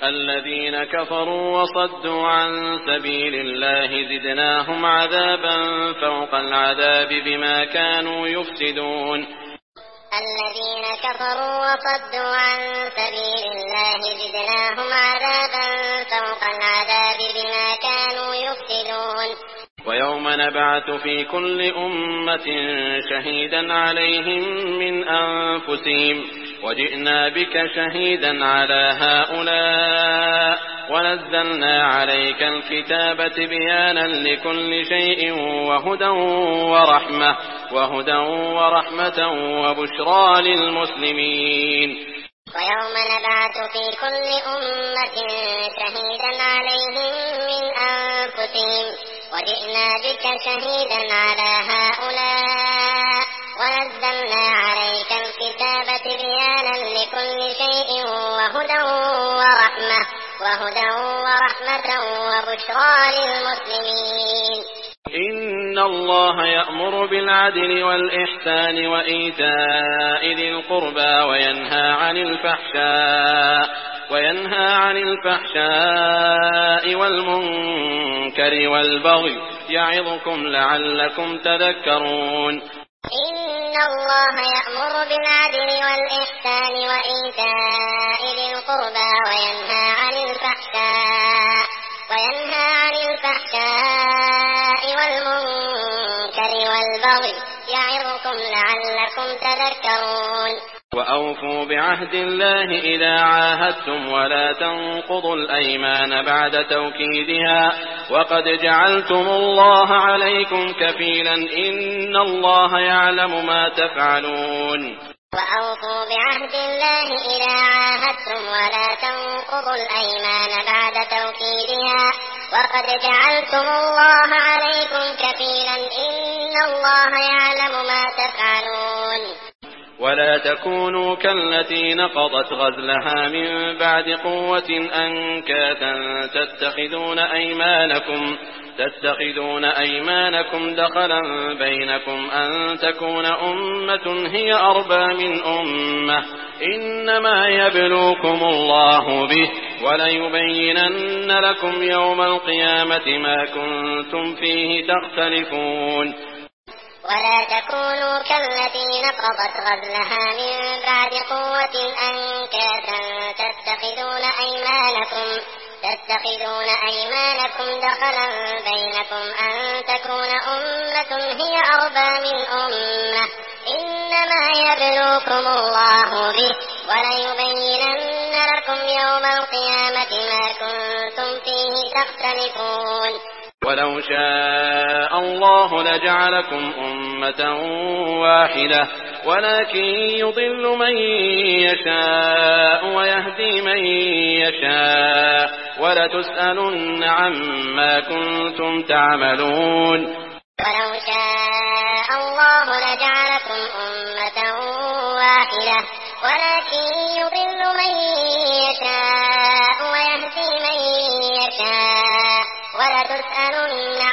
الذين كفروا وصدوا عن سبيل الله زدناهم عذابا فوق العذاب بما كانوا يفسدون. الذين كفروا وصدوا عن سبيل الله زدناهم عذابا فوق العذاب بما كانوا يفسدون. ويوم نبعث في كل أمة شهيدا عليهم من أنفسهم وجئنا بك شهيدا على هؤلاء ونزلنا عليك الكتاب تبيانا لكل شيء وهدى ورحمة وبشرى للمسلمين. ويوم نبعث في كل أمة شهيدا عليهم من أنفسهم وجئنا بك شهيدا على هؤلاء ونزلنا عليك الكتاب تبيانا لكل شيء وهدى ورحمة وبشرى للمسلمين. إن الله يأمر بالعدل والإحسان وإيتاء ذي القربى وينهى عن الفحشاء والمنكر والبغي يعظكم لعلكم تذكرون. إن الله يأمر بالعدل والإحسان وإيتاء ذي القربى وينهى عن الفحشاء والمنكر والبغي يعظكم لعلكم تذكرون. وأوفوا بعهد الله إذا عاهدتم ولا تنقضوا الأيمان بعد توكيدها وقد جعلتم الله عليكم كفيلا إن الله يعلم ما تفعلون. وأوفوا بعهد الله إذا عاهدتم ولا تنقضوا الأيمان بعد توكيدها وقد جعلتم الله عليكم كفيلا إن الله يعلم ما تفعلون. ولا تكونوا كالتي نقضت غزلها من بعد قوة أنكاثا تتخذون أيمانكم دخلا بينكم أن تكون أمة هي أربى من أمة إنما يبلوكم الله به وليبينن لكم يوم القيامة ما كنتم فيه تختلفون. ولا تكونوا كالتي نقضت غزلها من بعد قوة أنكاثا تتخذون أيمانكم دخلا بينكم أن تكون أمة هي أربى من أمة إنما يبلوكم الله به وليبينن لكم يوم القيامة ما كنتم فيه تختلفون. ولو شاء الله لجعلكم أمة واحدة ولكن يضل من يشاء ويهدي من يشاء ولتسألن عما كنتم تعملون. ولو شاء الله لجعلكم أمة واحدة ولكن يضل من يشاء ويهدي من يشاء ولتسألن